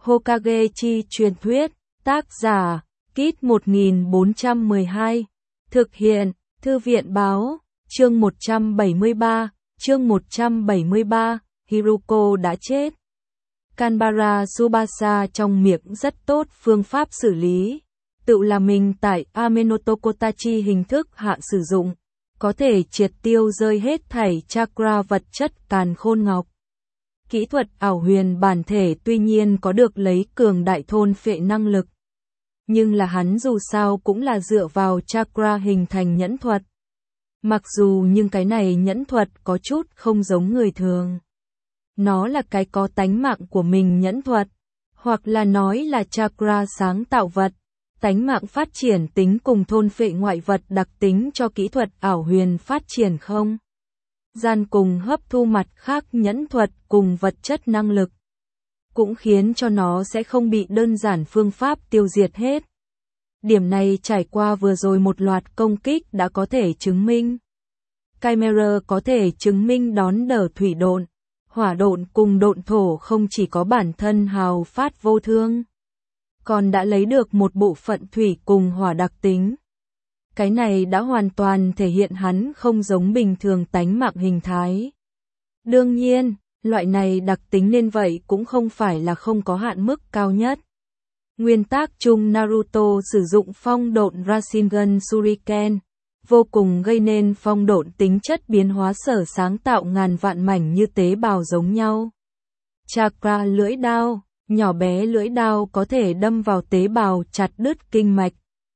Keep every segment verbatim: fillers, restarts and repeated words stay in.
Hokage chi truyền thuyết, tác giả, Kit một nghìn bốn trăm mười hai, thực hiện, Thư viện báo, chương một trăm bảy mươi ba, chương một trăm bảy mươi ba, Hiruko đã chết. Kanbara Tsubasa trong miệng rất tốt phương pháp xử lý, tự là mình tại Amenoto Kotachi hình thức hạ sử dụng, có thể triệt tiêu rơi hết thảy chakra vật chất càn khôn ngọc. Kỹ thuật ảo huyền bản thể tuy nhiên có được lấy cường đại thôn phệ năng lực, nhưng là hắn dù sao cũng là dựa vào chakra hình thành nhẫn thuật. Mặc dù nhưng cái này nhẫn thuật có chút không giống người thường. Nó là cái có tánh mạng của mình nhẫn thuật, hoặc là nói là chakra sáng tạo vật, tánh mạng phát triển tính cùng thôn phệ ngoại vật đặc tính cho kỹ thuật ảo huyền phát triển không gian cùng hấp thu mặt khác nhẫn thuật cùng vật chất năng lực, cũng khiến cho nó sẽ không bị đơn giản phương pháp tiêu diệt hết. Điểm này trải qua vừa rồi một loạt công kích đã có thể chứng minh. Chimera có thể chứng minh đón đỡ thủy độn, hỏa độn cùng độn thổ không chỉ có bản thân hào phát vô thương, còn đã lấy được một bộ phận thủy cùng hỏa đặc tính. Cái này đã hoàn toàn thể hiện hắn không giống bình thường tánh mạng hình thái. Đương nhiên, loại này đặc tính nên vậy cũng không phải là không có hạn mức cao nhất. Nguyên tác chung Naruto sử dụng phong độn Rasengan Shuriken, vô cùng gây nên phong độn tính chất biến hóa sở sáng tạo ngàn vạn mảnh như tế bào giống nhau. Chakra lưỡi đao, nhỏ bé lưỡi đao có thể đâm vào tế bào chặt đứt kinh mạch.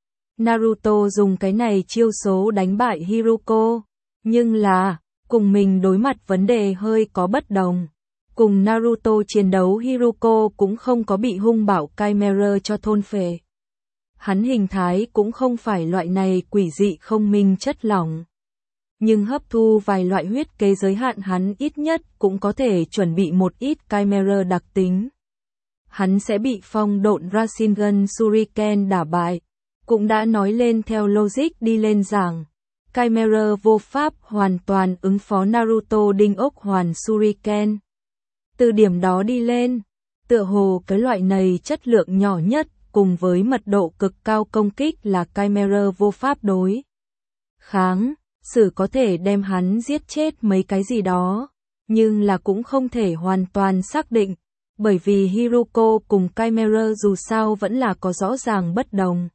Naruto dùng cái này chiêu số đánh bại Hiruko, nhưng là, cùng mình đối mặt vấn đề hơi có bất đồng. Cùng Naruto chiến đấu Hiruko cũng không có bị hung bạo Chimera cho thôn phệ. Hắn hình thái cũng không phải loại này quỷ dị không minh chất lỏng. Nhưng hấp thu vài loại huyết kế giới hạn hắn ít nhất cũng có thể chuẩn bị một ít Chimera đặc tính. Hắn sẽ bị phong độn Rasengan Shuriken đả bại. Cũng đã nói lên theo logic đi lên rằng, Chimera vô pháp hoàn toàn ứng phó Naruto đinh ốc hoàn Shuriken. Từ điểm đó đi lên, tựa hồ cái loại này chất lượng nhỏ nhất cùng với mật độ cực cao công kích là Chimera vô pháp đối kháng, sử có thể đem hắn giết chết mấy cái gì đó, nhưng là cũng không thể hoàn toàn xác định, bởi vì Hiruko cùng Chimera dù sao vẫn là có rõ ràng bất đồng.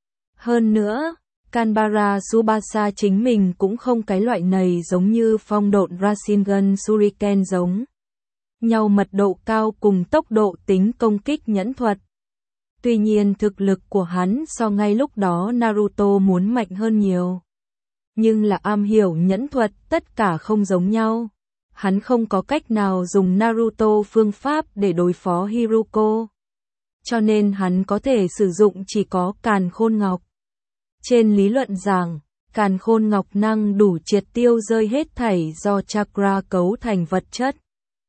Hơn nữa, Kanbara Tsubasa chính mình cũng không cái loại này giống như phong độn Rasengan Shuriken giống nhau mật độ cao cùng tốc độ tính công kích nhẫn thuật. Tuy nhiên thực lực của hắn so ngay lúc đó Naruto muốn mạnh hơn nhiều. Nhưng là am hiểu nhẫn thuật tất cả không giống nhau. Hắn không có cách nào dùng Naruto phương pháp để đối phó Hiruko. Cho nên hắn có thể sử dụng chỉ có càn khôn ngọc. Trên lý luận rằng, càn khôn ngọc năng đủ triệt tiêu rơi hết thảy do chakra cấu thành vật chất.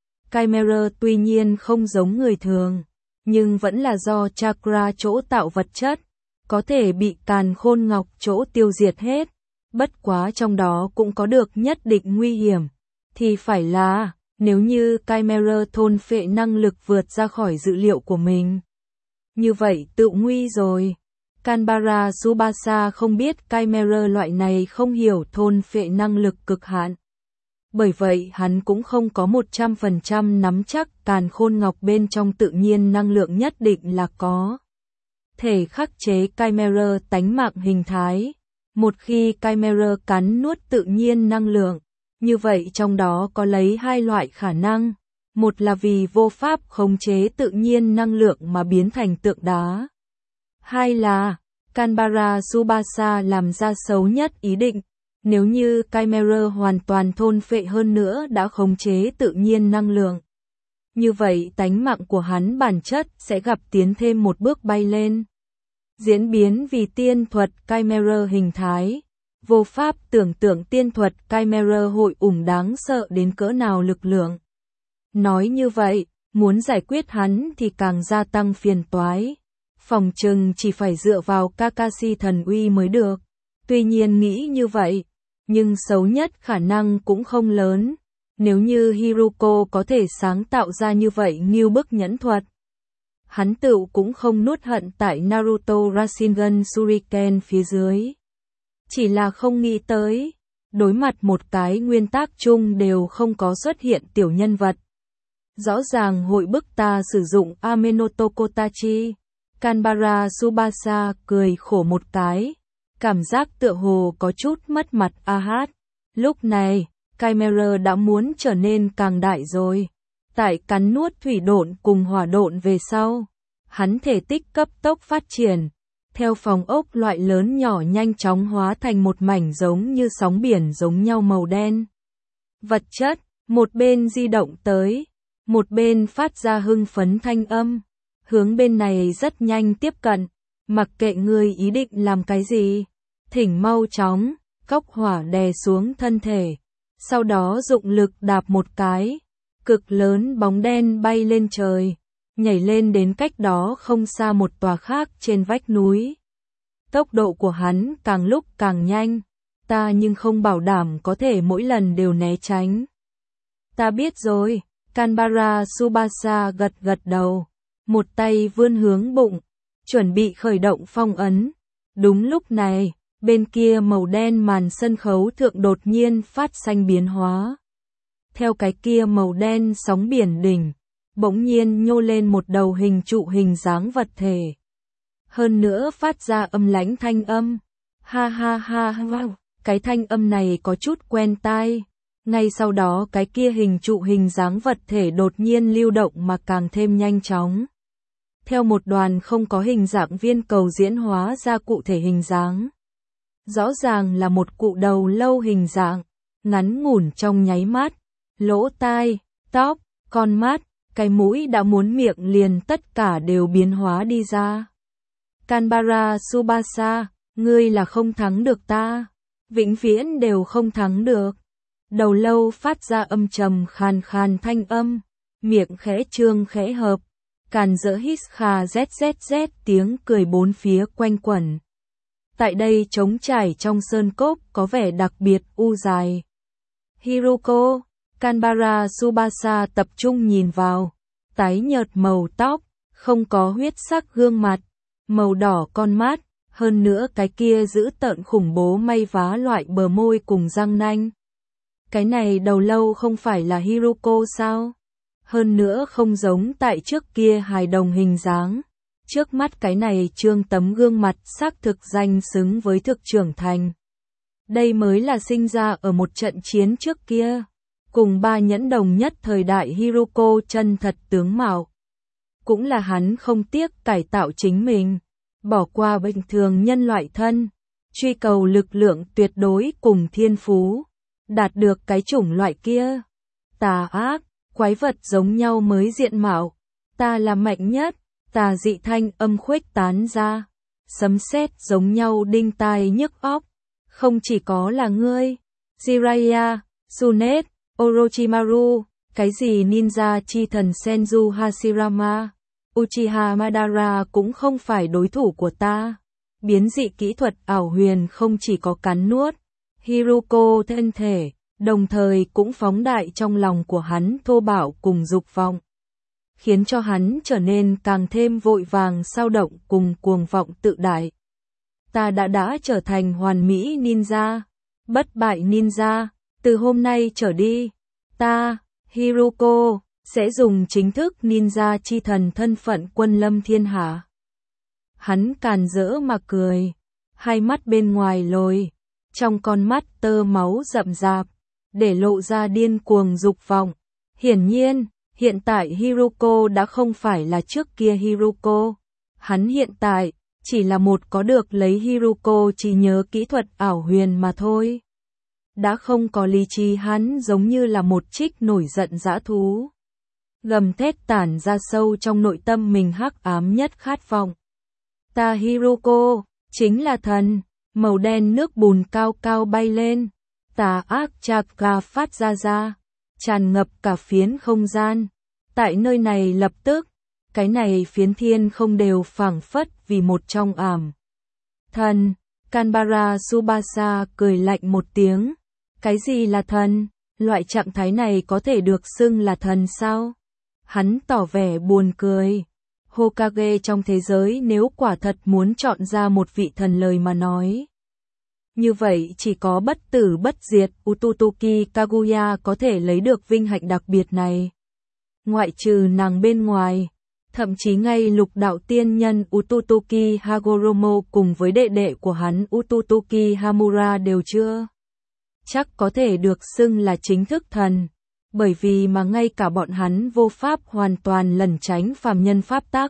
Chimera tuy nhiên không giống người thường, nhưng vẫn là do chakra chỗ tạo vật chất, có thể bị càn khôn ngọc chỗ tiêu diệt hết. Bất quá trong đó cũng có được nhất định nguy hiểm, thì phải là, nếu như Chimera thôn phệ năng lực vượt ra khỏi dự liệu của mình. Như vậy tự nguy rồi. Kanbara Tsubasa không biết Chimera loại này không hiểu thôn phệ năng lực cực hạn. Bởi vậy hắn cũng không có một trăm phần trăm nắm chắc càn khôn ngọc bên trong tự nhiên năng lượng nhất định là có thể khắc chế Chimera tánh mạng hình thái. Một khi Chimera cắn nuốt tự nhiên năng lượng, như vậy trong đó có lấy hai loại khả năng. Một là vì vô pháp khống chế tự nhiên năng lượng mà biến thành tượng đá. Hai là, Kanbara Tsubasa làm ra xấu nhất ý định, nếu như Chimera hoàn toàn thôn phệ hơn nữa đã khống chế tự nhiên năng lượng. Như vậy tánh mạng của hắn bản chất sẽ gặp tiến thêm một bước bay lên. Diễn biến vì tiên thuật Chimera hình thái, vô pháp tưởng tượng tiên thuật Chimera hội ủng đáng sợ đến cỡ nào lực lượng. Nói như vậy, muốn giải quyết hắn thì càng gia tăng phiền toái. Phòng chừng chỉ phải dựa vào Kakashi thần uy mới được. Tuy nhiên nghĩ như vậy, nhưng xấu nhất khả năng cũng không lớn. Nếu như Hiruko có thể sáng tạo ra như vậy ngưu bức nhẫn thuật, hắn tựu cũng không nuốt hận tại Naruto Rasengan Shuriken phía dưới. Chỉ là không nghĩ tới, đối mặt một cái nguyên tắc chung đều không có xuất hiện tiểu nhân vật. Rõ ràng hội bức ta sử dụng Amenoto Kotachi. Kanbara Tsubasa cười khổ một cái, cảm giác tựa hồ có chút mất mặt a hát. Lúc này, Chimera đã muốn trở nên càng đại rồi. Tại cắn nuốt thủy độn cùng hỏa độn về sau, hắn thể tích cấp tốc phát triển. Theo phòng ốc loại lớn nhỏ nhanh chóng hóa thành một mảnh giống như sóng biển giống nhau màu đen. Vật chất, một bên di động tới, một bên phát ra hưng phấn thanh âm. Hướng bên này rất nhanh tiếp cận, mặc kệ ngươi ý định làm cái gì. Thỉnh mau chóng, cốc hỏa đè xuống thân thể. Sau đó dụng lực đạp một cái, cực lớn bóng đen bay lên trời, nhảy lên đến cách đó không xa một tòa khác trên vách núi. Tốc độ của hắn càng lúc càng nhanh, ta nhưng không bảo đảm có thể mỗi lần đều né tránh. Ta biết rồi, Kanbara Tsubasa gật gật đầu, một tay vươn hướng bụng, chuẩn bị khởi động phong ấn. Đúng lúc này, bên kia màu đen màn sân khấu thượng đột nhiên phát sinh biến hóa. Theo cái kia màu đen sóng biển đỉnh, bỗng nhiên nhô lên một đầu hình trụ hình dáng vật thể. Hơn nữa phát ra âm lãnh thanh âm. Ha ha ha wow, cái thanh âm này có chút quen tai. Ngay sau đó cái kia hình trụ hình dáng vật thể đột nhiên lưu động mà càng thêm nhanh chóng. Theo một đoàn không có hình dạng viên cầu diễn hóa ra cụ thể hình dáng. Rõ ràng là một cụ đầu lâu hình dạng, ngắn ngủn trong nháy mắt, lỗ tai, tóc, con mắt, cái mũi đã muốn miệng liền tất cả đều biến hóa đi ra. Kanbara Tsubasa, ngươi là không thắng được ta, vĩnh viễn đều không thắng được. Đầu lâu phát ra âm trầm khàn khàn thanh âm, miệng khẽ trương khẽ hợp, càn dỡ hít kha zzz tiếng cười bốn phía quanh quẩn. Tại đây trống trải trong sơn cốc có vẻ đặc biệt u dài. Hiruko, Kanbara Tsubasa tập trung nhìn vào, tái nhợt màu tóc, không có huyết sắc gương mặt, màu đỏ con mắt, hơn nữa cái kia giữ tợn khủng bố may vá loại bờ môi cùng răng nanh. Cái này đầu lâu không phải là Hiruko sao? Hơn nữa không giống tại trước kia hài đồng hình dáng. Trước mắt cái này trương tấm gương mặt xác thực danh xứng với thực trưởng thành. Đây mới là sinh ra ở một trận chiến trước kia. Cùng ba nhẫn đồng nhất thời đại Hiruko chân thật tướng mạo. Cũng là hắn không tiếc cải tạo chính mình. Bỏ qua bình thường nhân loại thân. Truy cầu lực lượng tuyệt đối cùng thiên phú. Đạt được cái chủng loại kia. Tà ác, quái vật giống nhau mới diện mạo. Ta là mạnh nhất. Tà dị thanh âm khuếch tán ra. Sấm sét giống nhau đinh tai nhức óc. Không chỉ có là ngươi. Jiraiya, Tsunet, Orochimaru. Cái gì ninja chi thần Senju Hashirama. Uchiha Madara cũng không phải đối thủ của ta. Biến dị kỹ thuật ảo huyền không chỉ có cắn nuốt Hiruko thân thể, đồng thời cũng phóng đại trong lòng của hắn thô bạo cùng dục vọng, khiến cho hắn trở nên càng thêm vội vàng xao động cùng cuồng vọng tự đại. Ta đã đã trở thành hoàn mỹ ninja, bất bại ninja, từ hôm nay trở đi, ta, Hiruko, sẽ dùng chính thức ninja chi thần thân phận quân lâm thiên hạ. Hắn càn rỡ mà cười, hai mắt bên ngoài lồi, trong con mắt tơ máu rậm rạp, để lộ ra điên cuồng dục vọng. Hiển nhiên, hiện tại Hiruko đã không phải là trước kia Hiruko. Hắn hiện tại, chỉ là một có được lấy Hiruko trí nhớ kỹ thuật ảo huyền mà thôi. Đã không có lý trí, hắn giống như là một trích nổi giận dã thú. Gầm thét tản ra sâu trong nội tâm mình hắc ám nhất khát vọng. Ta Hiruko, chính là thần. Màu đen nước bùn cao cao bay lên. Tà ác chakra phát ra ra. Tràn ngập cả phiến không gian. Tại nơi này lập tức, cái này phiến thiên không đều phảng phất vì một trong ảm. Thần, Kanbara Tsubasa cười lạnh một tiếng. Cái gì là thần? Loại trạng thái này có thể được xưng là thần sao? Hắn tỏ vẻ buồn cười. Hokage trong thế giới nếu quả thật muốn chọn ra một vị thần lời mà nói. Như vậy chỉ có bất tử bất diệt Ututoki Kaguya có thể lấy được vinh hạnh đặc biệt này. Ngoại trừ nàng bên ngoài, thậm chí ngay lục đạo tiên nhân Ututoki Hagoromo cùng với đệ đệ của hắn Ututoki Hamura đều chưa chắc có thể được xưng là chính thức thần, bởi vì mà ngay cả bọn hắn vô pháp hoàn toàn lẩn tránh phàm nhân pháp tắc.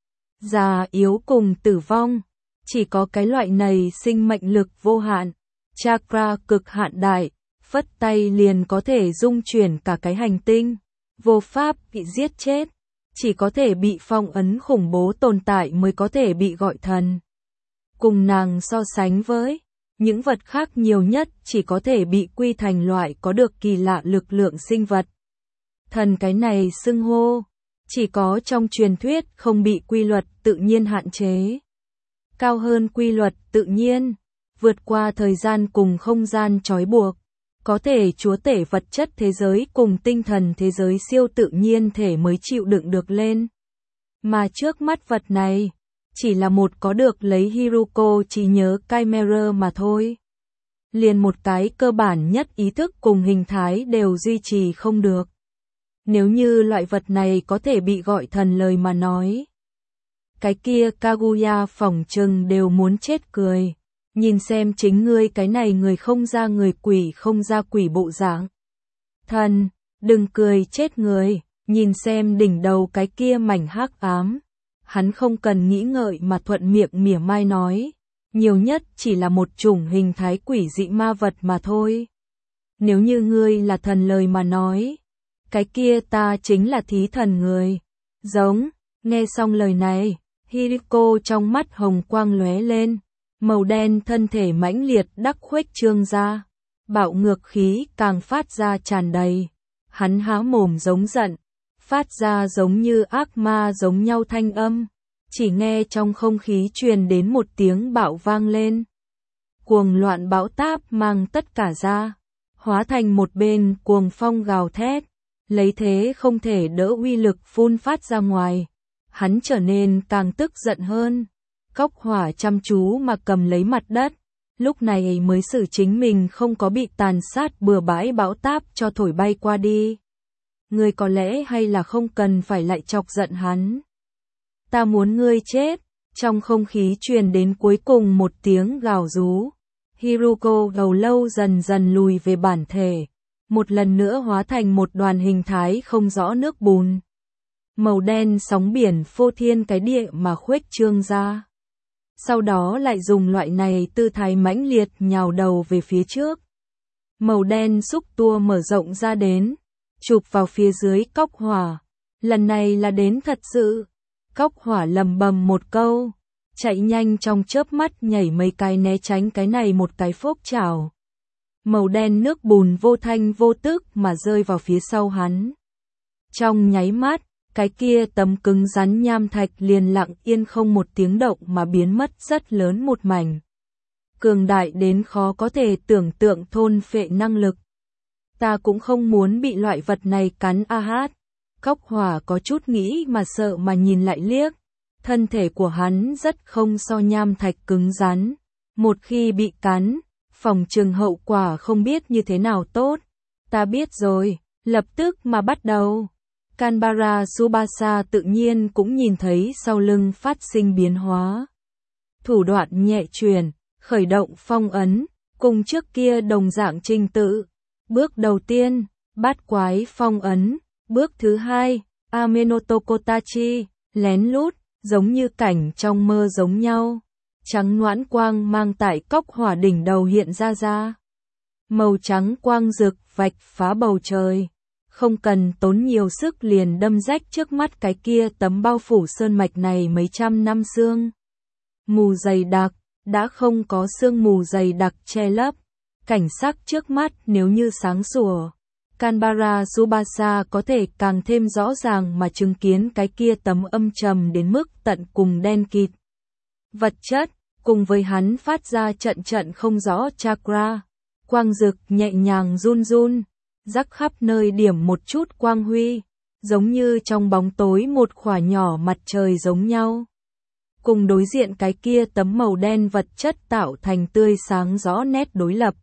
Già yếu cùng tử vong, chỉ có cái loại này sinh mệnh lực vô hạn, chakra cực hạn đại, phất tay liền có thể dung chuyển cả cái hành tinh, vô pháp bị giết chết, chỉ có thể bị phong ấn khủng bố tồn tại mới có thể bị gọi thần. Cùng nàng so sánh với những vật khác nhiều nhất chỉ có thể bị quy thành loại có được kỳ lạ lực lượng sinh vật. Thần cái này xưng hô, chỉ có trong truyền thuyết không bị quy luật tự nhiên hạn chế. Cao hơn quy luật tự nhiên, vượt qua thời gian cùng không gian trói buộc, có thể chúa tể vật chất thế giới cùng tinh thần thế giới siêu tự nhiên thể mới chịu đựng được lên. Mà trước mắt vật này, chỉ là một có được lấy Hiruko trí nhớ Chimera mà thôi. Liền một cái cơ bản nhất ý thức cùng hình thái đều duy trì không được. Nếu như loại vật này có thể bị gọi thần lời mà nói, cái kia Kaguya phỏng chừng đều muốn chết cười. Nhìn xem chính ngươi cái này người không ra người quỷ không ra quỷ bộ dạng. Thần, đừng cười chết người, nhìn xem đỉnh đầu cái kia mảnh hắc ám. Hắn không cần nghĩ ngợi mà thuận miệng mỉa mai nói, nhiều nhất chỉ là một chủng hình thái quỷ dị ma vật mà thôi. Nếu như ngươi là thần lời mà nói, cái kia ta chính là thí thần người. Giống, nghe xong lời này, Hiriko trong mắt hồng quang lóe lên, màu đen thân thể mãnh liệt đắc khuếch trương ra, bạo ngược khí càng phát ra tràn đầy. Hắn há mồm giống giận, phát ra giống như ác ma giống nhau thanh âm, chỉ nghe trong không khí truyền đến một tiếng bạo vang lên. Cuồng loạn bão táp mang tất cả ra, hóa thành một bên cuồng phong gào thét, lấy thế không thể đỡ uy lực phun phát ra ngoài. Hắn trở nên càng tức giận hơn, cốc hỏa chăm chú mà cầm lấy mặt đất, lúc này mới xử chính mình không có bị tàn sát bừa bãi bão táp cho thổi bay qua đi. Ngươi có lẽ hay là không cần phải lại chọc giận hắn. Ta muốn ngươi chết, trong không khí truyền đến cuối cùng một tiếng gào rú. Hiruko đầu lâu dần dần lùi về bản thể, một lần nữa hóa thành một đoàn hình thái không rõ nước bùn. Màu đen sóng biển phô thiên cái địa mà khuếch trương ra. Sau đó lại dùng loại này tư thái mãnh liệt nhào đầu về phía trước. Màu đen xúc tua mở rộng ra đến, chụp vào phía dưới cốc hỏa. Lần này là đến thật sự. Cốc hỏa lầm bầm một câu, chạy nhanh trong chớp mắt nhảy mấy cái né tránh cái này một cái phốc chảo. Màu đen nước bùn vô thanh vô tức mà rơi vào phía sau hắn. Trong nháy mắt, cái kia tấm cứng rắn nham thạch liền lặng yên không một tiếng động mà biến mất rất lớn một mảnh. Cường đại đến khó có thể tưởng tượng thôn phệ năng lực. Ta cũng không muốn bị loại vật này cắn a hát. Cốc hỏa có chút nghĩ mà sợ mà nhìn lại liếc. Thân thể của hắn rất không so nham thạch cứng rắn. Một khi bị cắn, phòng trường hậu quả không biết như thế nào tốt. Ta biết rồi, lập tức mà bắt đầu. Kanbara Tsubasa tự nhiên cũng nhìn thấy sau lưng phát sinh biến hóa. Thủ đoạn nhẹ chuyển, khởi động phong ấn, cùng trước kia đồng dạng trình tự. Bước đầu tiên, bát quái phong ấn. Bước thứ hai, Amenotokotachi, lén lút, giống như cảnh trong mơ giống nhau. Trắng noãn quang mang tại cốc hỏa đỉnh đầu hiện ra ra. Màu trắng quang rực vạch phá bầu trời. Không cần tốn nhiều sức liền đâm rách trước mắt cái kia tấm bao phủ sơn mạch này mấy trăm năm sương. Mù dày đặc, đã không có sương mù dày đặc che lấp. Cảnh sắc trước mắt nếu như sáng sủa. Kanbara Tsubasa có thể càng thêm rõ ràng mà chứng kiến cái kia tấm âm trầm đến mức tận cùng đen kịt. Vật chất, cùng với hắn phát ra trận trận không rõ chakra. Quang rực nhẹ nhàng run run, rắc khắp nơi điểm một chút quang huy, giống như trong bóng tối một khỏa nhỏ mặt trời giống nhau. Cùng đối diện cái kia tấm màu đen vật chất tạo thành tươi sáng rõ nét đối lập.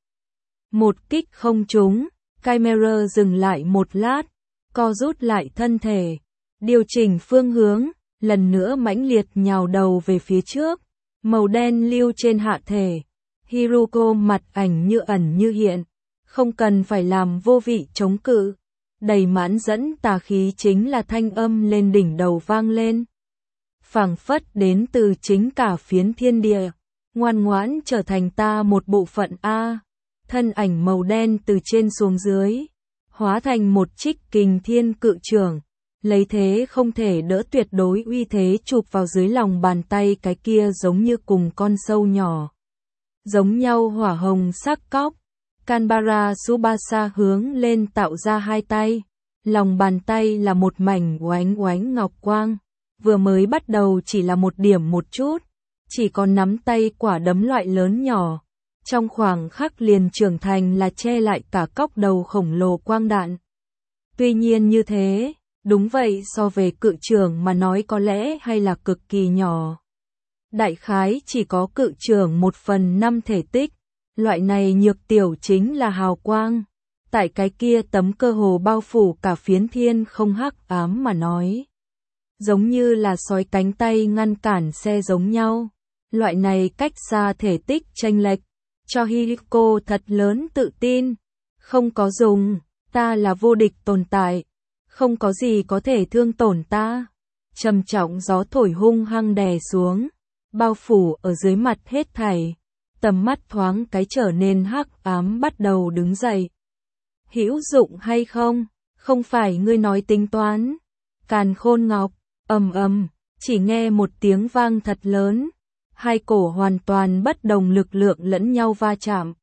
Một kích không trúng, Chimera dừng lại một lát, co rút lại thân thể, điều chỉnh phương hướng, lần nữa mãnh liệt nhào đầu về phía trước, màu đen lưu trên hạ thể. Hiruko mặt ảnh như ẩn như hiện, không cần phải làm vô vị chống cự, đầy mãn dẫn tà khí chính là thanh âm lên đỉnh đầu vang lên. Phảng phất đến từ chính cả phiến thiên địa, ngoan ngoãn trở thành ta một bộ phận a. Thân ảnh màu đen từ trên xuống dưới, hóa thành một trích kình thiên cự trưởng, lấy thế không thể đỡ tuyệt đối uy thế chụp vào dưới lòng bàn tay cái kia giống như cùng con sâu nhỏ. Giống nhau hỏa hồng sắc cóc, Kanbara Tsubasa hướng lên tạo ra hai tay, lòng bàn tay là một mảnh oánh oánh ngọc quang, vừa mới bắt đầu chỉ là một điểm một chút, chỉ còn nắm tay quả đấm loại lớn nhỏ, trong khoảng khắc liền trưởng thành là che lại cả cóc đầu khổng lồ quang đạn. Tuy nhiên như thế, đúng vậy so về cự trưởng mà nói có lẽ hay là cực kỳ nhỏ. Đại khái chỉ có cự trưởng một phần năm thể tích, loại này nhược tiểu chính là hào quang. Tại cái kia tấm cơ hồ bao phủ cả phiến thiên không hắc ám mà nói. Giống như là sói cánh tay ngăn cản xe giống nhau. Loại này cách xa thể tích chênh lệch, cho Hiriko thật lớn tự tin. Không có dùng, ta là vô địch tồn tại. Không có gì có thể thương tổn ta. Trầm trọng gió thổi hung hăng đè xuống, bao phủ ở dưới mặt hết thảy. Tầm mắt thoáng cái trở nên hắc ám bắt đầu đứng dậy. Hữu dụng hay không? Không phải ngươi nói tính toán. Càn Khôn Ngọc, ầm ầm, chỉ nghe một tiếng vang thật lớn. Hai cổ hoàn toàn bất đồng lực lượng lẫn nhau va chạm.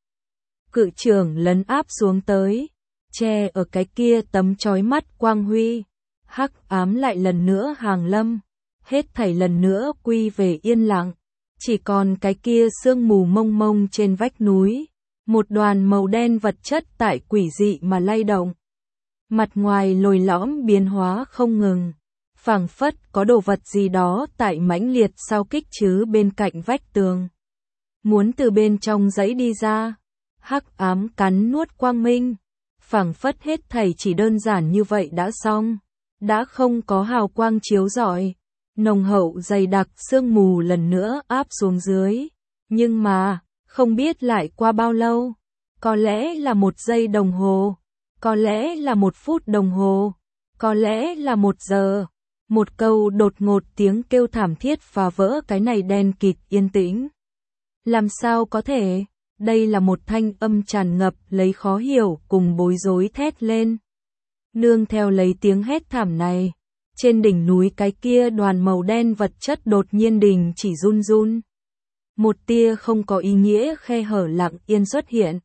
Cự trưởng lấn áp xuống tới, che ở cái kia tấm chói mắt quang huy. Hắc ám lại lần nữa hàng lâm, hết thảy lần nữa quy về yên lặng. Chỉ còn cái kia sương mù mông mông trên vách núi, một đoàn màu đen vật chất tại quỷ dị mà lay động. Mặt ngoài lồi lõm biến hóa không ngừng, phảng phất có đồ vật gì đó tại mãnh liệt sao kích chứ bên cạnh vách tường. Muốn từ bên trong dãy đi ra, hắc ám cắn nuốt quang minh, phảng phất hết thảy chỉ đơn giản như vậy đã xong, đã không có hào quang chiếu rọi. Nồng hậu dày đặc sương mù lần nữa áp xuống dưới, nhưng mà, không biết lại qua bao lâu, có lẽ là một giây đồng hồ, có lẽ là một phút đồng hồ, có lẽ là một giờ, một câu đột ngột tiếng kêu thảm thiết phá vỡ cái này đen kịt yên tĩnh. Làm sao có thể, đây là một thanh âm tràn ngập lấy khó hiểu cùng bối rối thét lên. Nương theo lấy tiếng hét thảm này. Trên đỉnh núi cái kia đoàn màu đen vật chất đột nhiên đình chỉ run run. Một tia không có ý nghĩa khe hở lặng yên xuất hiện.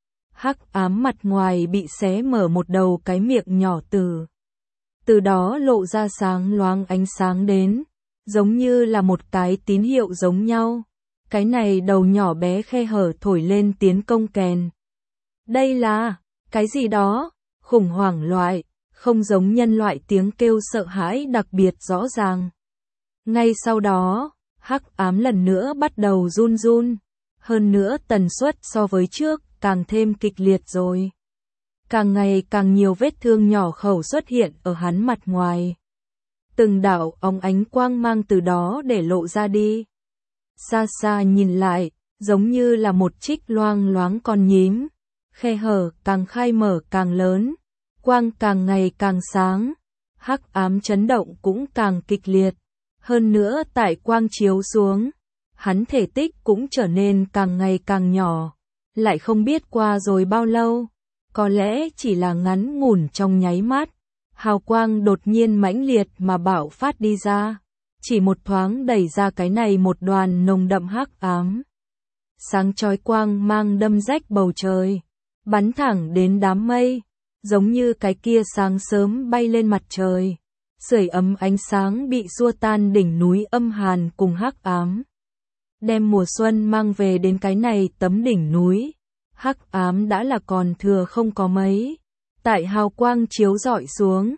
Hắc ám mặt ngoài bị xé mở một đầu cái miệng nhỏ từ. Từ đó lộ ra sáng loáng ánh sáng đến, giống như là một cái tín hiệu giống nhau. Cái này đầu nhỏ bé khe hở thổi lên tiến công kèn. Đây là, cái gì đó, khủng hoảng loại. Không giống nhân loại tiếng kêu sợ hãi đặc biệt rõ ràng. Ngay sau đó, hắc ám lần nữa bắt đầu run run, hơn nữa tần suất so với trước càng thêm kịch liệt rồi. Càng ngày càng nhiều vết thương nhỏ khẩu xuất hiện ở hắn mặt ngoài. Từng đạo óng ánh quang mang từ đó để lộ ra đi. Xa xa nhìn lại, giống như là một trích loang loáng con nhím, khe hở càng khai mở càng lớn. Quang càng ngày càng sáng, hắc ám chấn động cũng càng kịch liệt. Hơn nữa tại quang chiếu xuống, hắn thể tích cũng trở nên càng ngày càng nhỏ. Lại không biết qua rồi bao lâu, có lẽ chỉ là ngắn ngủn trong nháy mắt. Hào quang đột nhiên mãnh liệt mà bạo phát đi ra. Chỉ một thoáng đẩy ra cái này một đoàn nồng đậm hắc ám. Sáng chói quang mang đâm rách bầu trời, bắn thẳng đến đám mây. Giống như cái kia sáng sớm bay lên mặt trời, sưởi ấm ánh sáng bị xua tan đỉnh núi âm hàn cùng hắc ám. Đem mùa xuân mang về đến cái này tấm đỉnh núi, hắc ám đã là còn thừa không có mấy. Tại hào quang chiếu rọi xuống,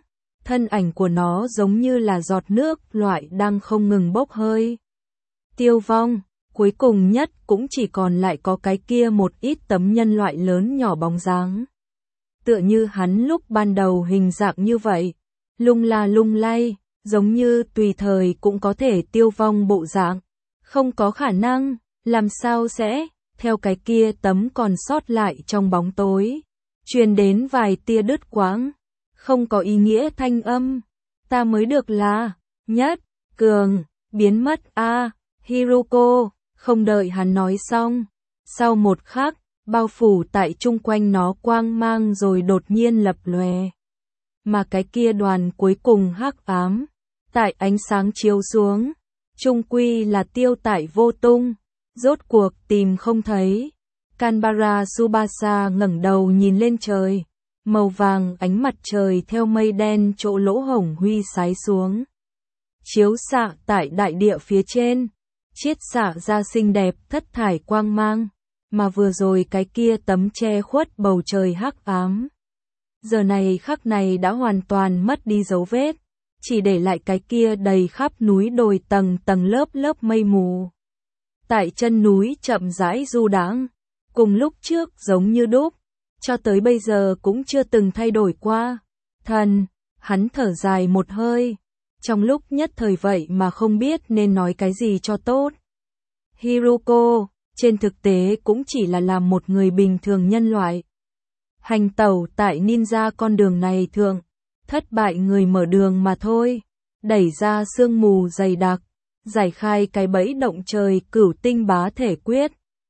thân ảnh của nó giống như là giọt nước loại đang không ngừng bốc hơi. Tiêu vong, cuối cùng nhất cũng chỉ còn lại có cái kia một ít tấm nhân loại lớn nhỏ bóng dáng. Tựa như hắn lúc ban đầu hình dạng như vậy, lung la lung lay, giống như tùy thời cũng có thể tiêu vong bộ dạng. Không có khả năng, làm sao sẽ, theo cái kia tấm còn sót lại trong bóng tối. Truyền đến vài tia đứt quãng, không có ý nghĩa thanh âm. Ta mới được là, nhất, cường, biến mất a à, Hiruko, không đợi hắn nói xong. Sau một khắc, bao phủ tại chung quanh nó quang mang rồi đột nhiên lập lòe. Mà cái kia đoàn cuối cùng hắc ám, tại ánh sáng chiếu xuống, chung quy là tiêu tại vô tung, rốt cuộc tìm không thấy. Kanbara Tsubasa ngẩng đầu nhìn lên trời, màu vàng ánh mặt trời theo mây đen chỗ lỗ hổng huy sái xuống. Chiếu xạ tại đại địa phía trên, chiết xạ ra xinh đẹp thất thải quang mang, mà vừa rồi cái kia tấm che khuất bầu trời hắc ám. Giờ này khắc này đã hoàn toàn mất đi dấu vết, chỉ để lại cái kia đầy khắp núi đồi tầng tầng lớp lớp mây mù. Tại chân núi chậm rãi du đãng, cùng lúc trước giống như đúc, cho tới bây giờ cũng chưa từng thay đổi qua. Thần, hắn thở dài một hơi, trong lúc nhất thời vậy mà không biết nên nói cái gì cho tốt. Hiruko, trên thực tế cũng chỉ là làm một người bình thường nhân loại. Hành tẩu tại ninja con đường này thường, thất bại người mở đường mà thôi, đẩy ra sương mù dày đặc, giải khai cái bẫy động trời cửu tinh bá thể quyết,